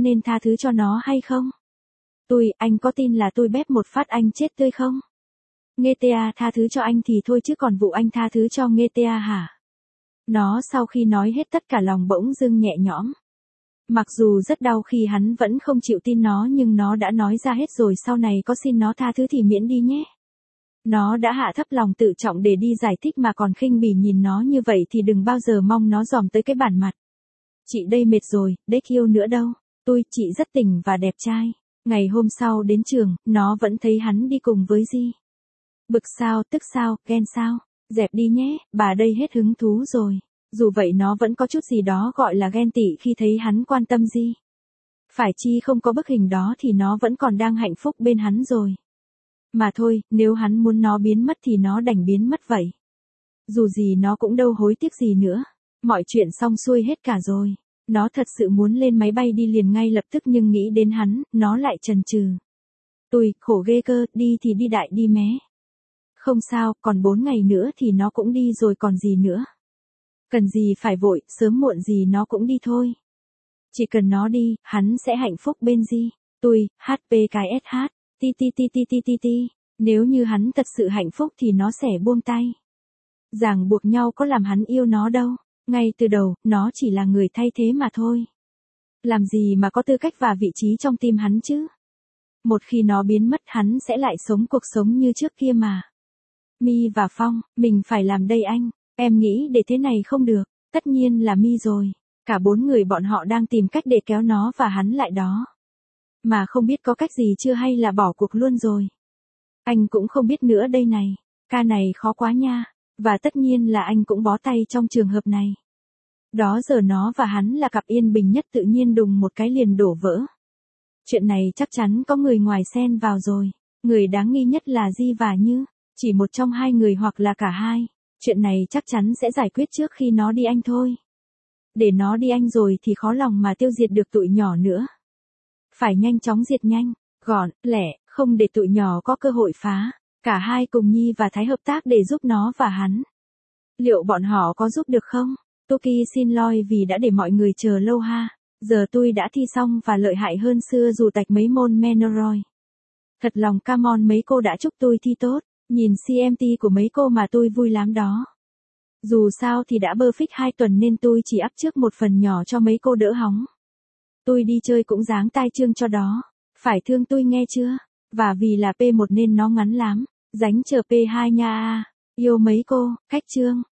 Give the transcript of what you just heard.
nên tha thứ cho nó hay không? Anh có tin là tôi bép một phát anh chết tươi không? Nghe tea tha thứ cho anh thì thôi chứ còn vụ anh tha thứ cho nghe tea hả? Nó sau khi nói hết tất cả lòng bỗng dưng nhẹ nhõm. Mặc dù rất đau khi hắn vẫn không chịu tin nó nhưng nó đã nói ra hết rồi, sau này có xin nó tha thứ thì miễn đi nhé. Nó đã hạ thấp lòng tự trọng để đi giải thích mà còn khinh bỉ nhìn nó như vậy thì đừng bao giờ mong nó dòm tới cái bản mặt. Chị đây mệt rồi, đếch yêu nữa đâu. Chị rất tỉnh và đẹp trai. Ngày hôm sau đến trường, nó vẫn thấy hắn đi cùng với Di. Bực sao, tức sao, ghen sao? Dẹp đi nhé, bà đây hết hứng thú rồi. Dù vậy nó vẫn có chút gì đó gọi là ghen tị khi thấy hắn quan tâm Di. Phải chi không có bức hình đó thì nó vẫn còn đang hạnh phúc bên hắn rồi. Mà thôi, nếu hắn muốn nó biến mất thì nó đành biến mất vậy. Dù gì nó cũng đâu hối tiếc gì nữa. Mọi chuyện xong xuôi hết cả rồi. Nó thật sự muốn lên máy bay đi liền ngay lập tức nhưng nghĩ đến hắn, nó lại chần chừ. Khổ ghê cơ, đi thì đi đại đi mé. Không sao, còn 4 ngày nữa thì nó cũng đi rồi còn gì nữa. Cần gì phải vội, sớm muộn gì nó cũng đi thôi. Chỉ cần nó đi, hắn sẽ hạnh phúc bên Di. HPKSH, ti. Nếu như hắn thật sự hạnh phúc thì nó sẽ buông tay. Ràng buộc nhau có làm hắn yêu nó đâu. Ngay từ đầu, nó chỉ là người thay thế mà thôi. Làm gì mà có tư cách và vị trí trong tim hắn chứ? Một khi nó biến mất hắn sẽ lại sống cuộc sống như trước kia mà. My và Phong, mình phải làm đây anh. Em nghĩ để thế này không được. Tất nhiên là My rồi. Cả 4 người bọn họ đang tìm cách để kéo nó và hắn lại đó. Mà không biết có cách gì chưa hay là bỏ cuộc luôn rồi. Anh cũng không biết nữa đây này. Ca này khó quá nha. Và tất nhiên là anh cũng bó tay trong trường hợp này. Đó giờ nó và hắn là cặp yên bình nhất tự nhiên đùng một cái liền đổ vỡ. Chuyện này chắc chắn có người ngoài xen vào rồi. Người đáng nghi nhất là Di và Như. Chỉ một trong hai người hoặc là cả hai. Chuyện này chắc chắn sẽ giải quyết trước khi nó đi anh thôi. Để nó đi anh rồi thì khó lòng mà tiêu diệt được tụi nhỏ nữa. Phải nhanh chóng diệt nhanh, gọn, lẹ, không để tụi nhỏ có cơ hội phá. Cả hai cùng Nhi và Thái hợp tác để giúp nó và hắn. Liệu bọn họ có giúp được không? Toki xin lỗi vì đã để mọi người chờ lâu ha. Giờ tôi đã thi xong và lợi hại hơn xưa dù tạch mấy môn Menoroy. Thật lòng come on mấy cô đã chúc tôi thi tốt. Nhìn CMT của mấy cô mà tôi vui lắm đó. Dù sao thì đã perfect 2 tuần nên tôi chỉ áp trước một phần nhỏ cho mấy cô đỡ hóng. Tôi đi chơi cũng dáng tai chương cho đó. Phải thương tôi nghe chưa? Và vì là P1 nên nó ngắn lắm. Dánh chờ P2 nha. Yêu mấy cô, cách chương.